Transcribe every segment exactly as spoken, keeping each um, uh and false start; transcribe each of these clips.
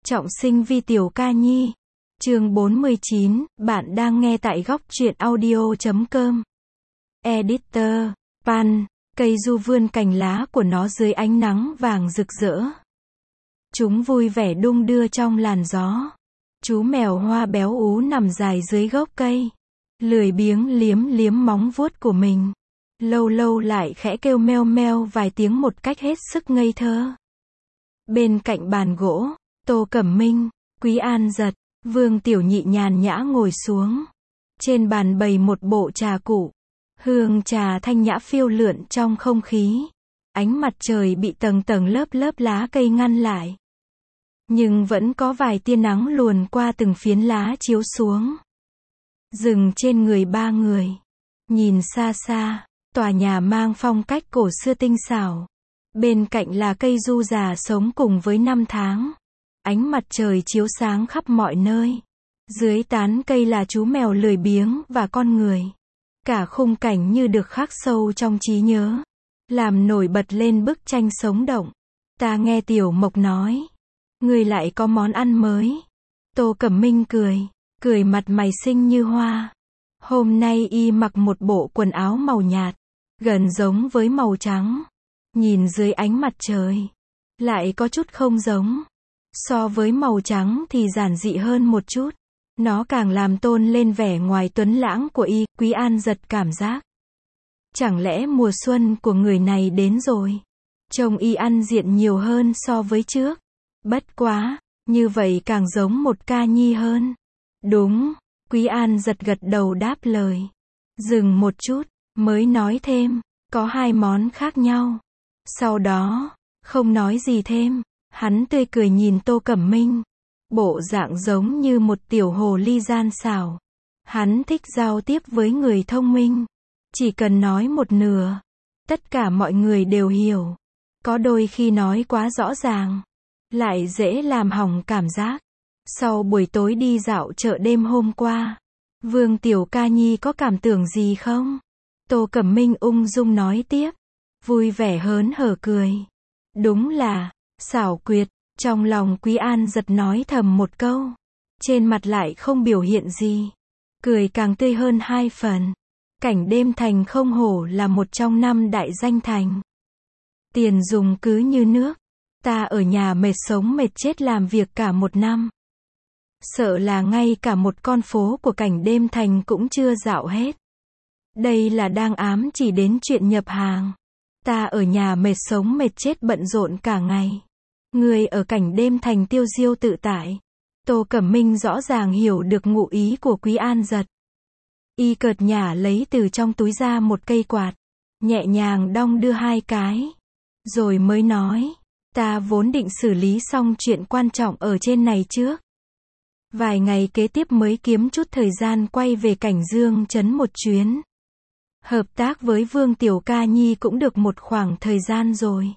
Trọng sinh vi tiểu ca nhi. Chương bốn mươi chín, bạn đang nghe tại góc truyện audio chấm com. Editor, Pan, cây du vươn cành lá của nó dưới ánh nắng vàng rực rỡ. Chúng vui vẻ đung đưa trong làn gió. Chú mèo hoa béo ú nằm dài dưới gốc cây, lười biếng liếm liếm móng vuốt của mình. Lâu lâu lại khẽ kêu meo meo vài tiếng một cách hết sức ngây thơ. Bên cạnh bàn gỗ, Tô Cẩm Minh, Quý An Giật, Vương Tiểu Nhị nhàn nhã ngồi xuống. Trên bàn bày một bộ trà cụ. Hương trà thanh nhã phiêu lượn trong không khí. Ánh mặt trời bị tầng tầng lớp lớp lá cây ngăn lại. Nhưng vẫn có vài tia nắng luồn qua từng phiến lá chiếu xuống. Dừng trên người ba người. Nhìn xa xa, tòa nhà mang phong cách cổ xưa tinh xảo. Bên cạnh là cây du già sống cùng với năm tháng. Ánh mặt trời chiếu sáng khắp mọi nơi. Dưới tán cây là chú mèo lười biếng và con người. Cả khung cảnh như được khắc sâu trong trí nhớ. Làm nổi bật lên bức tranh sống động. Ta nghe Tiểu Mộc nói. Người lại có món ăn mới. Tô Cẩm Minh cười. Cười mặt mày xinh như hoa. Hôm nay y mặc một bộ quần áo màu nhạt. Gần giống với màu trắng. Nhìn dưới ánh mặt trời. Lại có chút không giống. So với màu trắng thì giản dị hơn một chút. Nó càng làm tôn lên vẻ ngoài tuấn lãng của y. Quý An Giật cảm giác. Chẳng lẽ mùa xuân của người này đến rồi? Trông y ăn diện nhiều hơn so với trước. Bất quá, như vậy càng giống một ca nhi hơn. Đúng, Quý An Giật gật đầu đáp lời. Dừng một chút, mới nói thêm, có hai món khác nhau. Sau đó, không nói gì thêm, hắn tươi cười nhìn Tô Cẩm Minh. Bộ dạng giống như một tiểu hồ ly gian xảo. Hắn thích giao tiếp với người thông minh. Chỉ cần nói một nửa, tất cả mọi người đều hiểu. Có đôi khi nói quá rõ ràng, lại dễ làm hỏng cảm giác. Sau buổi tối đi dạo chợ đêm hôm qua, Vương Tiểu Ca Nhi có cảm tưởng gì không? Tô Cẩm Minh ung dung nói tiếp, vui vẻ hớn hở cười. Đúng là, xảo quyệt. Trong lòng Quý An Giật nói thầm một câu. Trên mặt lại không biểu hiện gì. Cười càng tươi hơn hai phần. Cảnh đêm thành không hổ là một trong năm đại danh thành. Tiền dùng cứ như nước. Ta ở nhà mệt sống mệt chết làm việc cả một năm. Sợ là ngay cả một con phố của cảnh đêm thành cũng chưa dạo hết. Đây là đang ám chỉ đến chuyện nhập hàng. Ta ở nhà mệt sống mệt chết bận rộn cả ngày. Người ở cảnh đêm thành tiêu diêu tự tại. Tô Cẩm Minh rõ ràng hiểu được ngụ ý của Quý An Giật. Y cợt nhả lấy từ trong túi ra một cây quạt. Nhẹ nhàng đong đưa hai cái. Rồi mới nói. Ta vốn định xử lý xong chuyện quan trọng ở trên này trước. Vài ngày kế tiếp mới kiếm chút thời gian quay về cảnh Dương Trấn một chuyến. Hợp tác với Vương Tiểu Ca Nhi cũng được một khoảng thời gian rồi.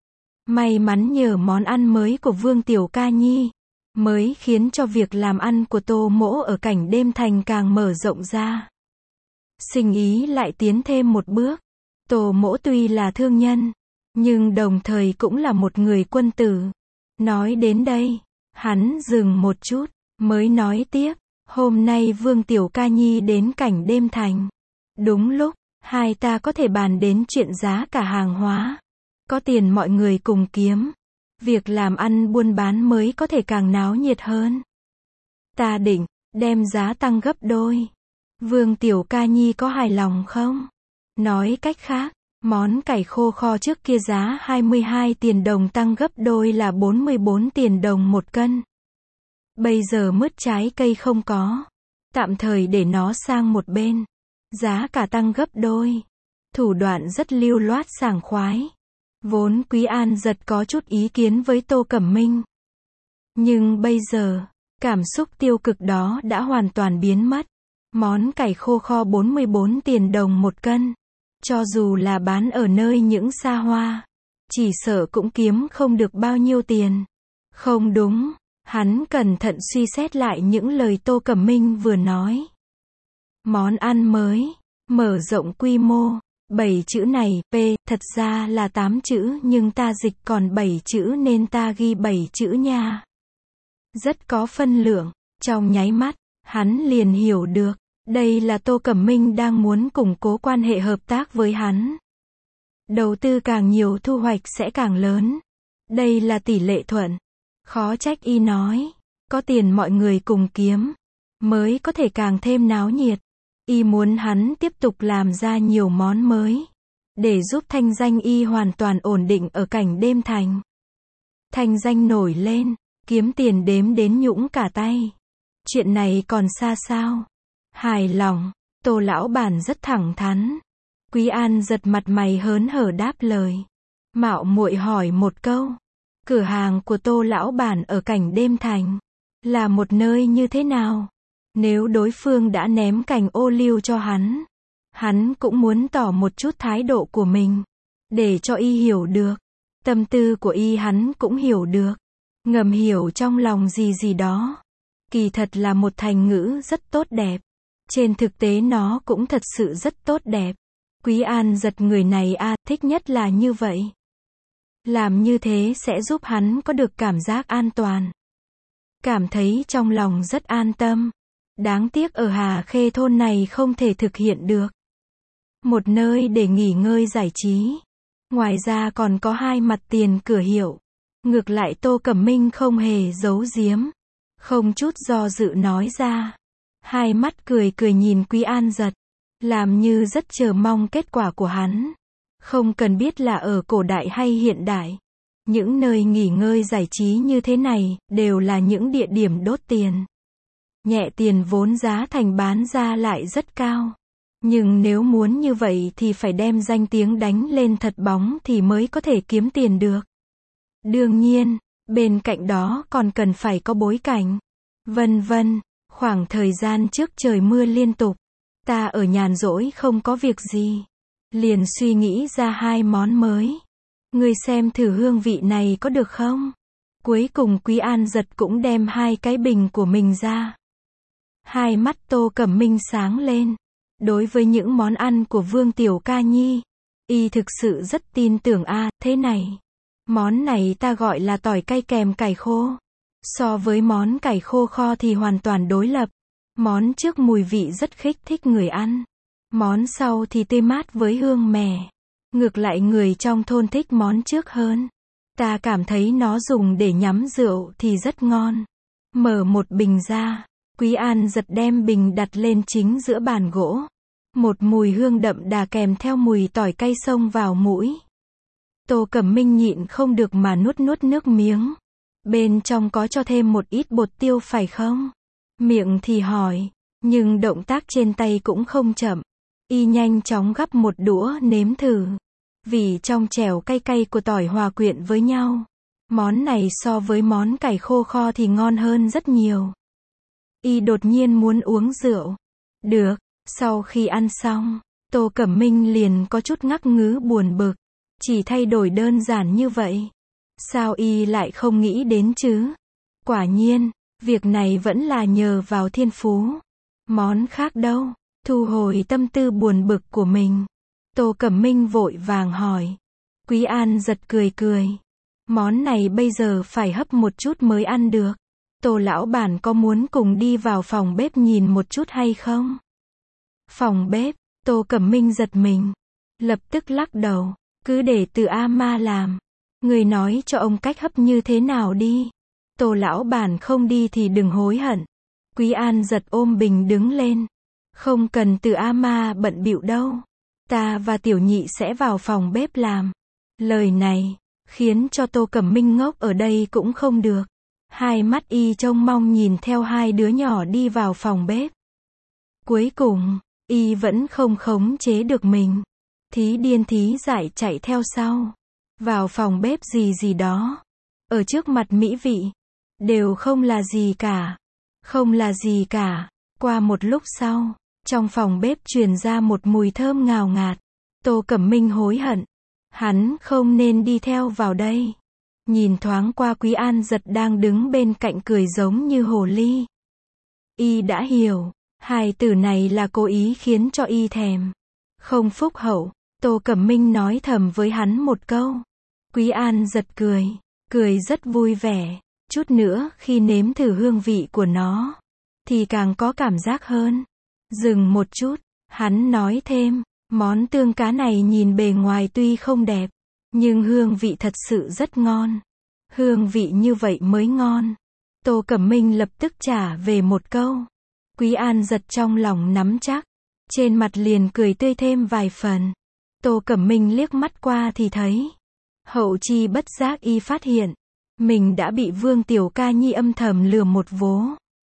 May mắn nhờ món ăn mới của Vương Tiểu Ca Nhi, mới khiến cho việc làm ăn của Tô Mỗ ở cảnh đêm thành càng mở rộng ra. Sinh ý lại tiến thêm một bước. Tô Mỗ tuy là thương nhân, nhưng đồng thời cũng là một người quân tử. Nói đến đây, hắn dừng một chút, mới nói tiếp, hôm nay Vương Tiểu Ca Nhi đến cảnh đêm thành. Đúng lúc, hai ta có thể bàn đến chuyện giá cả hàng hóa. Có tiền mọi người cùng kiếm. Việc làm ăn buôn bán mới có thể càng náo nhiệt hơn. Ta định, đem giá tăng gấp đôi. Vương Tiểu Ca Nhi có hài lòng không? Nói cách khác, món cải khô kho trước kia giá hai mươi hai tiền đồng tăng gấp đôi là bốn mươi bốn tiền đồng một cân. Bây giờ mứt trái cây không có. Tạm thời để nó sang một bên. Giá cả tăng gấp đôi. Thủ đoạn rất lưu loát sảng khoái. Vốn Quý An Giật có chút ý kiến với Tô Cẩm Minh. Nhưng bây giờ, cảm xúc tiêu cực đó đã hoàn toàn biến mất. Món cải khô kho bốn mươi bốn tiền đồng một cân. Cho dù là bán ở nơi những xa hoa, chỉ sợ cũng kiếm không được bao nhiêu tiền. Không đúng, hắn cẩn thận suy xét lại những lời Tô Cẩm Minh vừa nói. Món ăn mới, mở rộng quy mô. Bảy chữ này, P, thật ra là tám chữ nhưng ta dịch còn bảy chữ nên ta ghi bảy chữ nha. rất có phân lượng. Trong nháy mắt, hắn liền hiểu được, đây là Tô Cẩm Minh đang muốn củng cố quan hệ hợp tác với hắn. Đầu tư càng nhiều thu hoạch sẽ càng lớn. Đây là tỷ lệ thuận. Khó trách y nói, có tiền mọi người cùng kiếm, mới có thể càng thêm náo nhiệt. Y muốn hắn tiếp tục làm ra nhiều món mới, để giúp thanh danh y hoàn toàn ổn định ở cảnh đêm thành. Thanh danh nổi lên, kiếm tiền đếm đến nhũng cả tay. Chuyện này còn xa sao? Hài lòng, Tô lão bản rất thẳng thắn. Quý An giật mặt mày hớn hở đáp lời. Mạo muội hỏi một câu, cửa hàng của Tô lão bản ở cảnh đêm thành, là một nơi như thế nào? Nếu đối phương đã ném cành ô liu cho hắn, hắn cũng muốn tỏ một chút thái độ của mình, để cho y hiểu được. Tâm tư của y hắn cũng hiểu được, ngầm hiểu trong lòng gì gì đó. Kỳ thật là một thành ngữ rất tốt đẹp. Trên thực tế nó cũng thật sự rất tốt đẹp. Quý An giật người này a, à, thích nhất là như vậy. Làm như thế sẽ giúp hắn có được cảm giác an toàn. Cảm thấy trong lòng rất an tâm. Đáng tiếc ở Hà Khê thôn này không thể thực hiện được. Một nơi để nghỉ ngơi giải trí. Ngoài ra còn có hai mặt tiền cửa hiệu. Ngược lại Tô Cẩm Minh không hề giấu giếm. Không chút do dự nói ra. Hai mắt cười cười nhìn Quý An giật. Làm như rất chờ mong kết quả của hắn. Không cần biết là ở cổ đại hay hiện đại. Những nơi nghỉ ngơi giải trí như thế này, đều là những địa điểm đốt tiền. Nhẹ tiền vốn giá thành bán ra lại rất cao. Nhưng nếu muốn như vậy thì phải đem danh tiếng đánh lên thật bóng thì mới có thể kiếm tiền được. Đương nhiên, bên cạnh đó còn cần phải có bối cảnh. Vân vân, khoảng thời gian trước trời mưa liên tục. Ta ở nhàn rỗi không có việc gì. Liền suy nghĩ ra hai món mới. Ngươi xem thử hương vị này có được không? Cuối cùng Quý An giật cũng đem hai cái bình của mình ra. Hai mắt Tô Cẩm Minh sáng lên. Đối với những món ăn của Vương Tiểu Ca Nhi, y thực sự rất tin tưởng a, à, thế này. Món này ta gọi là tỏi cay kèm cải khô. So với món cải khô kho thì hoàn toàn đối lập. Món trước mùi vị rất kích thích người ăn. Món sau thì tươi mát với hương mè. Ngược lại người trong thôn thích món trước hơn. Ta cảm thấy nó dùng để nhắm rượu thì rất ngon. Mở một bình ra. Quý An giật đem bình đặt lên chính giữa bàn gỗ. Một mùi hương đậm đà kèm theo mùi tỏi cay xông vào mũi. Tô Cẩm Minh nhịn không được mà nuốt nuốt nước miếng. Bên trong có cho thêm một ít bột tiêu phải không? Miệng thì hỏi, nhưng động tác trên tay cũng không chậm. Y nhanh chóng gắp một đũa nếm thử. Vì trong chẻo cay cay của tỏi hòa quyện với nhau. Món này so với món cải khô kho thì ngon hơn rất nhiều. Y đột nhiên muốn uống rượu. Được, sau khi ăn xong, Tô Cẩm Minh liền có chút ngắc ngứ buồn bực. Chỉ thay đổi đơn giản như vậy. Sao y lại không nghĩ đến chứ? Quả nhiên, việc này vẫn là nhờ vào thiên phú. Món khác đâu? Thu hồi tâm tư buồn bực của mình. Tô Cẩm Minh vội vàng hỏi. Quý An giật cười cười. Món này bây giờ phải hấp một chút mới ăn được. Tô lão bản có muốn cùng đi vào phòng bếp nhìn một chút hay không? Phòng bếp, Tô Cẩm Minh giật mình. Lập tức lắc đầu. Cứ để từ A Ma làm. Người nói cho ông cách hấp như thế nào đi. Tô lão bản không đi thì đừng hối hận. Quý An giật ôm bình đứng lên. Không cần từ A Ma bận bịu đâu. Ta và tiểu nhị sẽ vào phòng bếp làm. Lời này, khiến cho Tô Cẩm Minh ngốc ở đây cũng không được. Hai mắt y trông mong nhìn theo hai đứa nhỏ đi vào phòng bếp. Cuối cùng, y vẫn không khống chế được mình. Thí điên thí dại chạy theo sau. Vào phòng bếp gì gì đó. Ở trước mặt mỹ vị. Đều không là gì cả. Không là gì cả. Qua một lúc sau, trong phòng bếp truyền ra một mùi thơm ngào ngạt. Tô Cẩm Minh hối hận. Hắn không nên đi theo vào đây. Nhìn thoáng qua Quý An giật đang đứng bên cạnh cười giống như hồ ly. Y đã hiểu. Hai từ này là cố ý khiến cho y thèm. Không phúc hậu. Tô Cẩm Minh nói thầm với hắn một câu. Quý An giật cười. Cười rất vui vẻ. Chút chút nữa khi nếm thử hương vị của nó, thì càng có cảm giác hơn. Dừng một chút, hắn nói thêm, món tương cá này nhìn bề ngoài tuy không đẹp, nhưng hương vị thật sự rất ngon. Hương vị như vậy mới ngon. Tô Cẩm Minh lập tức trả về một câu. Quý An giật trong lòng nắm chắc, trên mặt liền cười tươi thêm vài phần. Tô Cẩm Minh liếc mắt qua thì thấy, hậu chi bất giác y phát hiện, mình đã bị Vương Tiểu Ca Nhi âm thầm lừa một vố.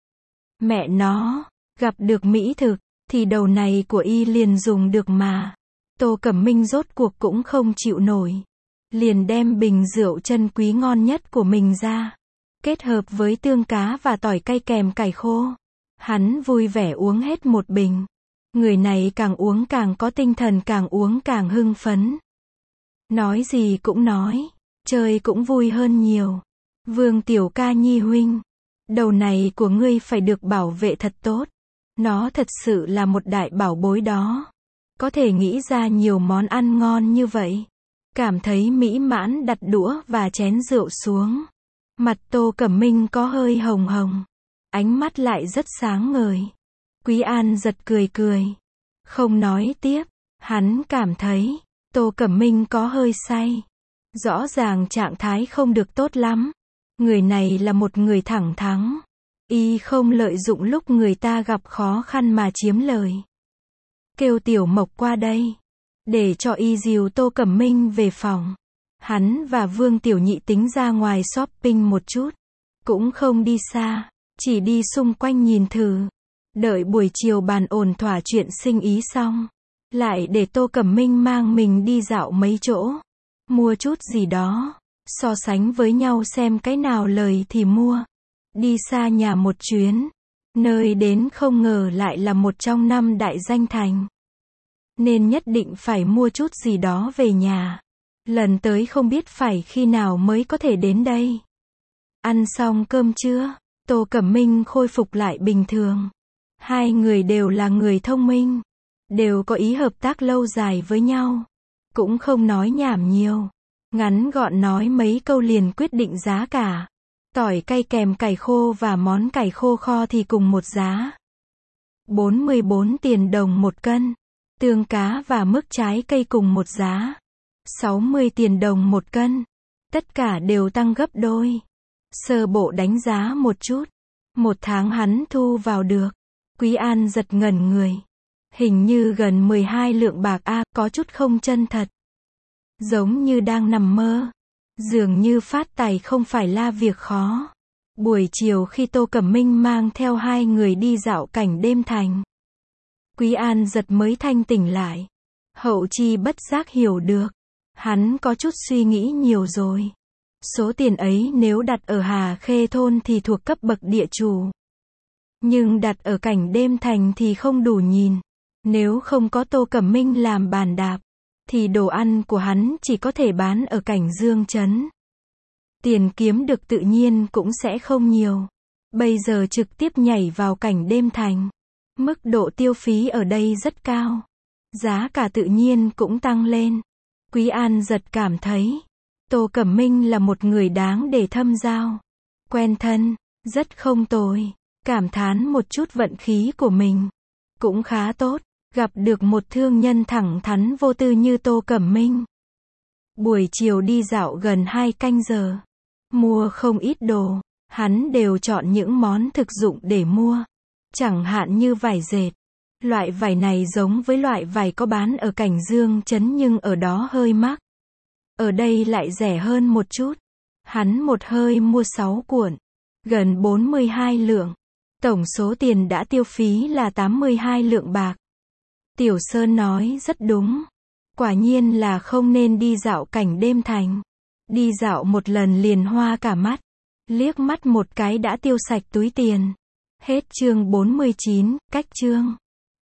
Mẹ nó, gặp được mỹ thực, thì đầu này của y liền dùng được mà. Tô Cẩm Minh rốt cuộc cũng không chịu nổi. Liền đem bình rượu chân quý ngon nhất của mình ra. Kết hợp với tương cá và tỏi cay kèm cải khô. Hắn vui vẻ uống hết một bình. Người này càng uống càng có tinh thần, càng uống càng hưng phấn. Nói gì cũng nói, chơi cũng vui hơn nhiều. Vương Tiểu Ca Nhi huynh, đầu này của ngươi phải được bảo vệ thật tốt. Nó thật sự là một đại bảo bối đó. Có thể nghĩ ra nhiều món ăn ngon như vậy. Cảm thấy mỹ mãn đặt đũa và chén rượu xuống. Mặt Tô Cẩm Minh có hơi hồng hồng. Ánh mắt lại rất sáng ngời. Quý An giật cười cười. Không nói tiếp. Hắn cảm thấy Tô Cẩm Minh có hơi say. Rõ ràng trạng thái không được tốt lắm. Người này là một người thẳng thắn. Y không lợi dụng lúc người ta gặp khó khăn mà chiếm lời. Kêu Tiểu Mộc qua đây, để cho y dìu Tô Cẩm Minh về phòng. Hắn và Vương Tiểu Nhị tính ra ngoài shopping một chút. Cũng không đi xa, chỉ đi xung quanh nhìn thử. Đợi buổi chiều bàn ổn thỏa chuyện sinh ý xong, lại để Tô Cẩm Minh mang mình đi dạo mấy chỗ. Mua chút gì đó, so sánh với nhau xem cái nào lời thì mua. Đi xa nhà một chuyến, nơi đến không ngờ lại là một trong năm đại danh thành. Nên nhất định phải mua chút gì đó về nhà. Lần tới không biết phải khi nào mới có thể đến đây. Ăn xong cơm trưa, Tô Cẩm Minh khôi phục lại bình thường. Hai người đều là người thông minh, đều có ý hợp tác lâu dài với nhau. Cũng không nói nhảm nhiều. Ngắn gọn nói mấy câu liền quyết định giá cả. Tỏi cay kèm cải khô và món cải khô kho thì cùng một giá. bốn mươi bốn tiền đồng một cân. Tương cá và mứt trái cây cùng một giá. sáu mươi tiền đồng một cân. Tất cả đều tăng gấp đôi. Sơ bộ đánh giá một chút. Một tháng hắn thu vào được. Quý An giật ngẩn người. Hình như gần mười hai lượng bạc a, à, có chút không chân thật. Giống như đang nằm mơ. Dường như phát tài không phải là việc khó. Buổi chiều khi Tô Cẩm Minh mang theo hai người đi dạo cảnh đêm thành, Quý An giật mới thanh tỉnh lại. Hậu chi bất giác hiểu được. Hắn có chút suy nghĩ nhiều rồi. Số tiền ấy nếu đặt ở Hà Khê thôn thì thuộc cấp bậc địa chủ. Nhưng đặt ở cảnh đêm thành thì không đủ nhìn. Nếu không có Tô Cẩm Minh làm bàn đạp, thì đồ ăn của hắn chỉ có thể bán ở cảnh Dương Trấn. Tiền kiếm được tự nhiên cũng sẽ không nhiều. Bây giờ trực tiếp nhảy vào cảnh đêm thành. Mức độ tiêu phí ở đây rất cao. Giá cả tự nhiên cũng tăng lên. Quý An giật cảm thấy Tô Cẩm Minh là một người đáng để thâm giao. Quen thân, rất không tồi. Cảm thán một chút vận khí của mình. Cũng khá tốt. Gặp được một thương nhân thẳng thắn vô tư như Tô Cẩm Minh. Buổi chiều đi dạo gần hai canh giờ. Mua không ít đồ. Hắn đều chọn những món thực dụng để mua. Chẳng hạn như vải dệt. Loại vải này giống với loại vải có bán ở cảnh Dương Trấn nhưng ở đó hơi mắc. Ở đây lại rẻ hơn một chút. Hắn một hơi mua sáu cuộn. Gần bốn mươi hai lượng. Tổng số tiền đã tiêu phí là tám mươi hai lượng bạc. Tiểu Sơn nói rất đúng. Quả nhiên là không nên đi dạo cảnh đêm thành. Đi dạo một lần liền hoa cả mắt. Liếc mắt một cái đã tiêu sạch túi tiền. Hết chương bốn mươi chín, cách chương.